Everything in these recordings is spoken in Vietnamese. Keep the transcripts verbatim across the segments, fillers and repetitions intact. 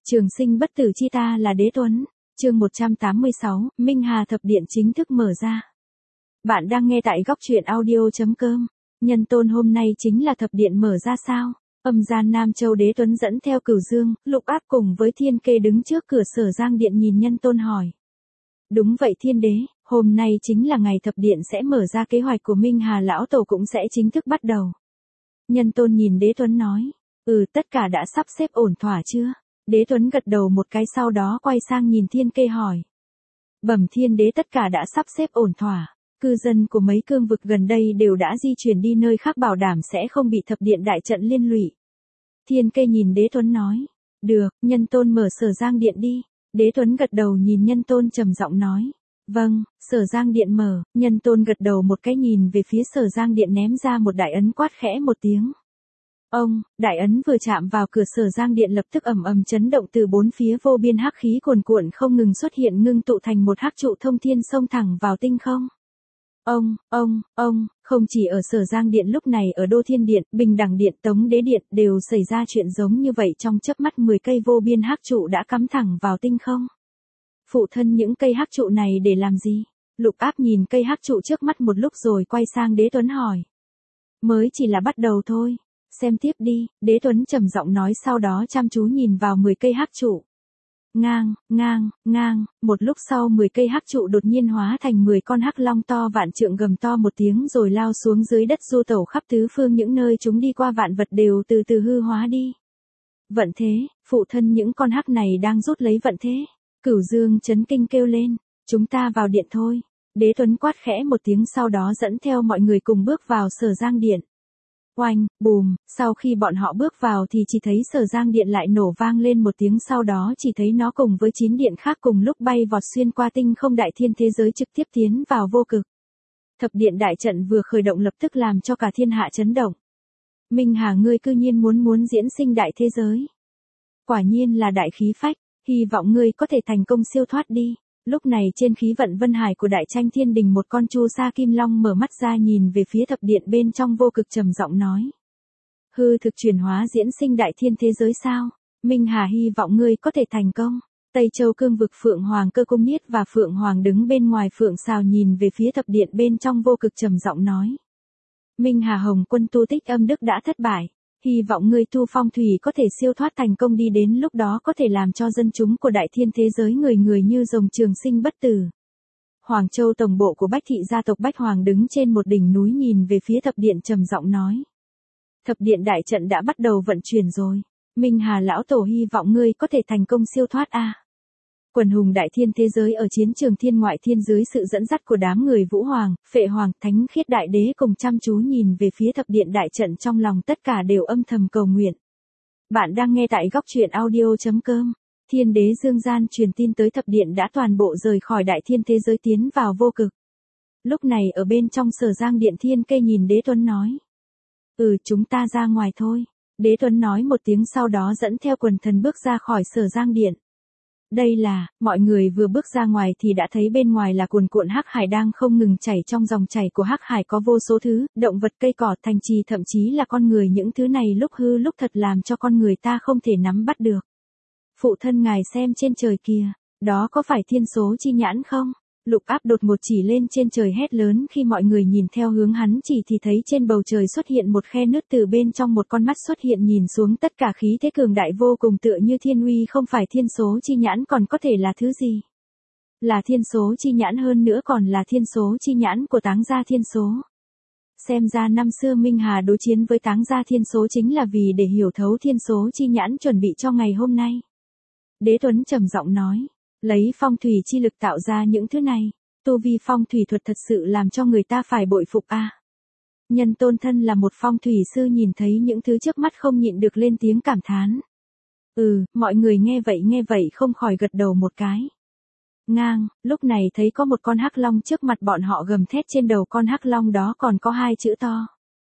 Trường sinh bất tử chi ta là Đế Tuấn. Chương một trăm tám mươi sáu, Minh Hà Thập Điện chính thức mở ra. Bạn đang nghe tại góc truyện audio chấm com. Nhân tôn hôm nay chính là thập điện mở ra sao? Âm gian Nam Châu Đế Tuấn dẫn theo Cửu Dương, Lục Áp cùng với Thiên Kê đứng trước cửa Sở Giang Điện nhìn nhân tôn hỏi. Đúng vậy Thiên Đế, hôm nay chính là ngày thập điện sẽ mở ra, kế hoạch của Minh Hà Lão Tổ cũng sẽ chính thức bắt đầu. Nhân tôn nhìn Đế Tuấn nói. Ừ, tất cả đã sắp xếp ổn thỏa chưa? Đế Tuấn gật đầu một cái, sau đó quay sang nhìn Thiên Kê hỏi. Bẩm Thiên Đế, tất cả đã sắp xếp ổn thỏa. Cư dân của mấy cương vực gần đây đều đã di chuyển đi nơi khác, bảo đảm sẽ không bị thập điện đại trận liên lụy. Thiên Kê nhìn Đế Tuấn nói. Được, nhân tôn mở Sở Giang Điện đi. Đế Tuấn gật đầu nhìn nhân tôn trầm giọng nói. Vâng, Sở Giang Điện mở. Nhân tôn gật đầu một cái, nhìn về phía Sở Giang Điện ném ra một đại ấn, quát khẽ một tiếng. Ông, đại ấn vừa chạm vào cửa Sở Giang Điện lập tức ầm ầm chấn động, từ bốn phía vô biên hắc khí cuồn cuộn không ngừng xuất hiện, ngưng tụ thành một hắc trụ thông thiên xông thẳng vào tinh không. Ông, ông, ông, không chỉ ở Sở Giang Điện, lúc này ở Đô Thiên Điện, Bình Đẳng Điện, Tống Đế Điện đều xảy ra chuyện giống như vậy, trong chớp mắt mười cây vô biên hắc trụ đã cắm thẳng vào tinh không. Phụ thân, những cây hắc trụ này để làm gì? Lục Áp nhìn cây hắc trụ trước mắt một lúc rồi quay sang Đế Tuấn hỏi. Mới chỉ là bắt đầu thôi. Xem tiếp đi, Đế Tuấn trầm giọng nói, sau đó chăm chú nhìn vào mười cây hắc trụ. Ngang, ngang, ngang, một lúc sau mười cây hắc trụ đột nhiên hóa thành mười con hắc long to vạn trượng, gầm to một tiếng rồi lao xuống dưới đất, du tẩu khắp tứ phương, những nơi chúng đi qua vạn vật đều từ từ hư hóa đi. Vận thế, phụ thân, những con hắc này đang rút lấy vận thế. Cửu Dương chấn kinh kêu lên, chúng ta vào điện thôi. Đế Tuấn quát khẽ một tiếng, sau đó dẫn theo mọi người cùng bước vào Sở Giang Điện. Oanh, bùm, sau khi bọn họ bước vào thì chỉ thấy Sở Giang Điện lại nổ vang lên một tiếng, sau đó chỉ thấy nó cùng với chín điện khác cùng lúc bay vọt xuyên qua tinh không, đại thiên thế giới trực tiếp tiến vào vô cực. Thập điện đại trận vừa khởi động lập tức làm cho cả thiên hạ chấn động. Minh Hà, ngươi cư nhiên muốn muốn diễn sinh đại thế giới. Quả nhiên là đại khí phách, hy vọng ngươi có thể thành công siêu thoát đi. Lúc này trên khí vận vân hải của Đại Tranh Thiên Đình, một con chu sa kim long mở mắt ra nhìn về phía thập điện bên trong vô cực, trầm giọng nói. Hư thực chuyển hóa diễn sinh đại thiên thế giới sao? Minh Hà hy vọng ngươi có thể thành công. Tây Châu cương vực Phượng Hoàng Cơ Cung Niết và Phượng Hoàng đứng bên ngoài Phượng Sào nhìn về phía thập điện bên trong vô cực, trầm giọng nói. Minh Hà, Hồng Quân tu tích âm đức đã thất bại. Hy vọng ngươi tu phong thủy có thể siêu thoát thành công đi, đến lúc đó có thể làm cho dân chúng của đại thiên thế giới người người như rồng, trường sinh bất tử. Hoàng Châu tổng bộ của Bách thị gia tộc Bách Hoàng đứng trên một đỉnh núi nhìn về phía thập điện trầm giọng nói. Thập điện đại trận đã bắt đầu vận chuyển rồi. Minh Hà lão tổ, hy vọng ngươi có thể thành công siêu thoát a. Quần hùng đại thiên thế giới ở chiến trường thiên ngoại thiên dưới sự dẫn dắt của đám người Vũ Hoàng, Phệ Hoàng, Thánh Khiết Đại Đế cùng chăm chú nhìn về phía thập điện đại trận, trong lòng tất cả đều âm thầm cầu nguyện. Bạn đang nghe tại góc truyện audio chấm com. Thiên Đế Dương Gian truyền tin tới thập điện đã toàn bộ rời khỏi đại thiên thế giới tiến vào vô cực. Lúc này ở bên trong Sở Giang Điện, Thiên Kê nhìn Đế Tuấn nói. Ừ, chúng ta ra ngoài thôi. Đế Tuấn nói một tiếng, sau đó dẫn theo quần thần bước ra khỏi Sở Giang Điện. Đây là, mọi người vừa bước ra ngoài thì đã thấy bên ngoài là cuồn cuộn hắc hải đang không ngừng chảy, trong dòng chảy của hắc hải có vô số thứ, động vật, cây cỏ, thành trì, thậm chí là con người, những thứ này lúc hư lúc thật làm cho con người ta không thể nắm bắt được. Phụ thân ngài xem trên trời kìa, đó có phải thiên số chi nhãn không? Lục Áp đột ngột chỉ lên trên trời hét lớn, khi mọi người nhìn theo hướng hắn chỉ thì thấy trên bầu trời xuất hiện một khe nứt, từ bên trong một con mắt xuất hiện, nhìn xuống tất cả khí thế cường đại vô cùng, tựa như thiên uy, không phải thiên số chi nhãn còn có thể là thứ gì? Là thiên số chi nhãn, hơn nữa còn là thiên số chi nhãn của Táng Gia Thiên Số. Xem ra năm xưa Minh Hà đối chiến với Táng Gia Thiên Số chính là vì để hiểu thấu thiên số chi nhãn, chuẩn bị cho ngày hôm nay. Đế Tuấn trầm giọng nói. Lấy phong thủy chi lực tạo ra những thứ này, tu vi phong thủy thuật thật sự làm cho người ta phải bội phục a. À. Nhân tôn thân là một phong thủy sư, nhìn thấy những thứ trước mắt không nhịn được lên tiếng cảm thán. Ừ, mọi người nghe vậy nghe vậy không khỏi gật đầu một cái. Ngang, lúc này thấy có một con hắc long trước mặt bọn họ gầm thét, trên đầu con hắc long đó còn có hai chữ to.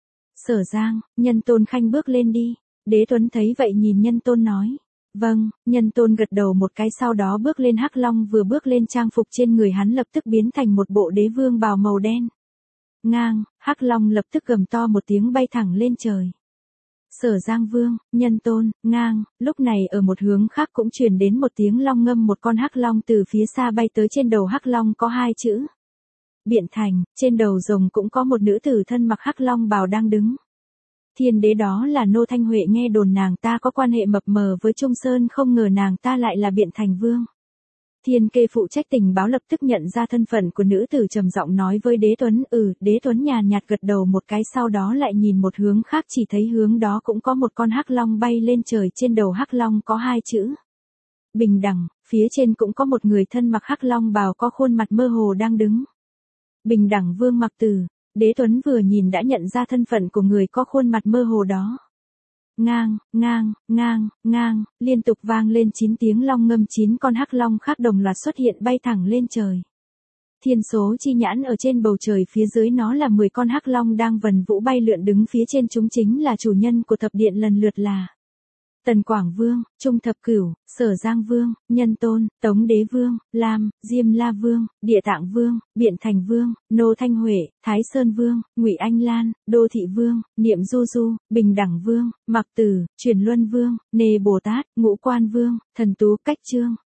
Sở Giang. Nhân tôn khanh bước lên đi. Đế Tuấn thấy vậy nhìn nhân tôn nói. Vâng, nhân tôn gật đầu một cái, sau đó bước lên hắc long, vừa bước lên trang phục trên người hắn lập tức biến thành một bộ đế vương bào màu đen. Ngang, hắc long lập tức gầm to một tiếng bay thẳng lên trời. Sở Giang Vương, Nhân Tôn, Ngang. Lúc này ở một hướng khác cũng truyền đến một tiếng long ngâm, một con hắc long từ phía xa bay tới, trên đầu hắc long có hai chữ Biện Thành, trên đầu rồng cũng có một nữ tử thân mặc hắc long bào đang đứng. Thiên đế, đó là Nô Thanh Huệ, nghe đồn nàng ta có quan hệ mập mờ với Trung Sơn, không ngờ nàng ta lại là Biện Thành Vương. Thiên Kê phụ trách tình báo lập tức nhận ra thân phận của nữ tử, trầm giọng nói với Đế Tuấn. Ừ, Đế Tuấn nhàn nhạt gật đầu một cái, sau đó lại nhìn một hướng khác, chỉ thấy hướng đó cũng có một con hắc long bay lên trời, trên đầu hắc long có hai chữ Bình Đẳng, phía trên cũng có một người thân mặc hắc long bào có khuôn mặt mơ hồ đang đứng. Bình Đẳng Vương Mặc Tử. Đế Tuấn vừa nhìn đã nhận ra thân phận của người có khuôn mặt mơ hồ đó. Ngang, ngang, ngang, ngang, liên tục vang lên chín tiếng long ngâm, chín con hắc long khác đồng loạt xuất hiện bay thẳng lên trời. Thiên số chi nhãn ở trên bầu trời, phía dưới nó là mười con hắc long đang vần vũ bay lượn, đứng phía trên chúng chính là chủ nhân của thập điện, lần lượt là Tần Quảng Vương, Trung Thập Cửu, Sở Giang Vương, Nhân Tôn, Tống Đế Vương, Lam, Diêm La Vương, Địa Tạng Vương, Biện Thành Vương, Nô Thanh Huệ, Thái Sơn Vương, Ngụy Anh Lan, Đô Thị Vương, Niệm Du Du, Bình Đẳng Vương, Mặc Tử, Truyền Luân Vương, Nê Bồ Tát, Ngũ Quan Vương, Thần Tú Cách Trương.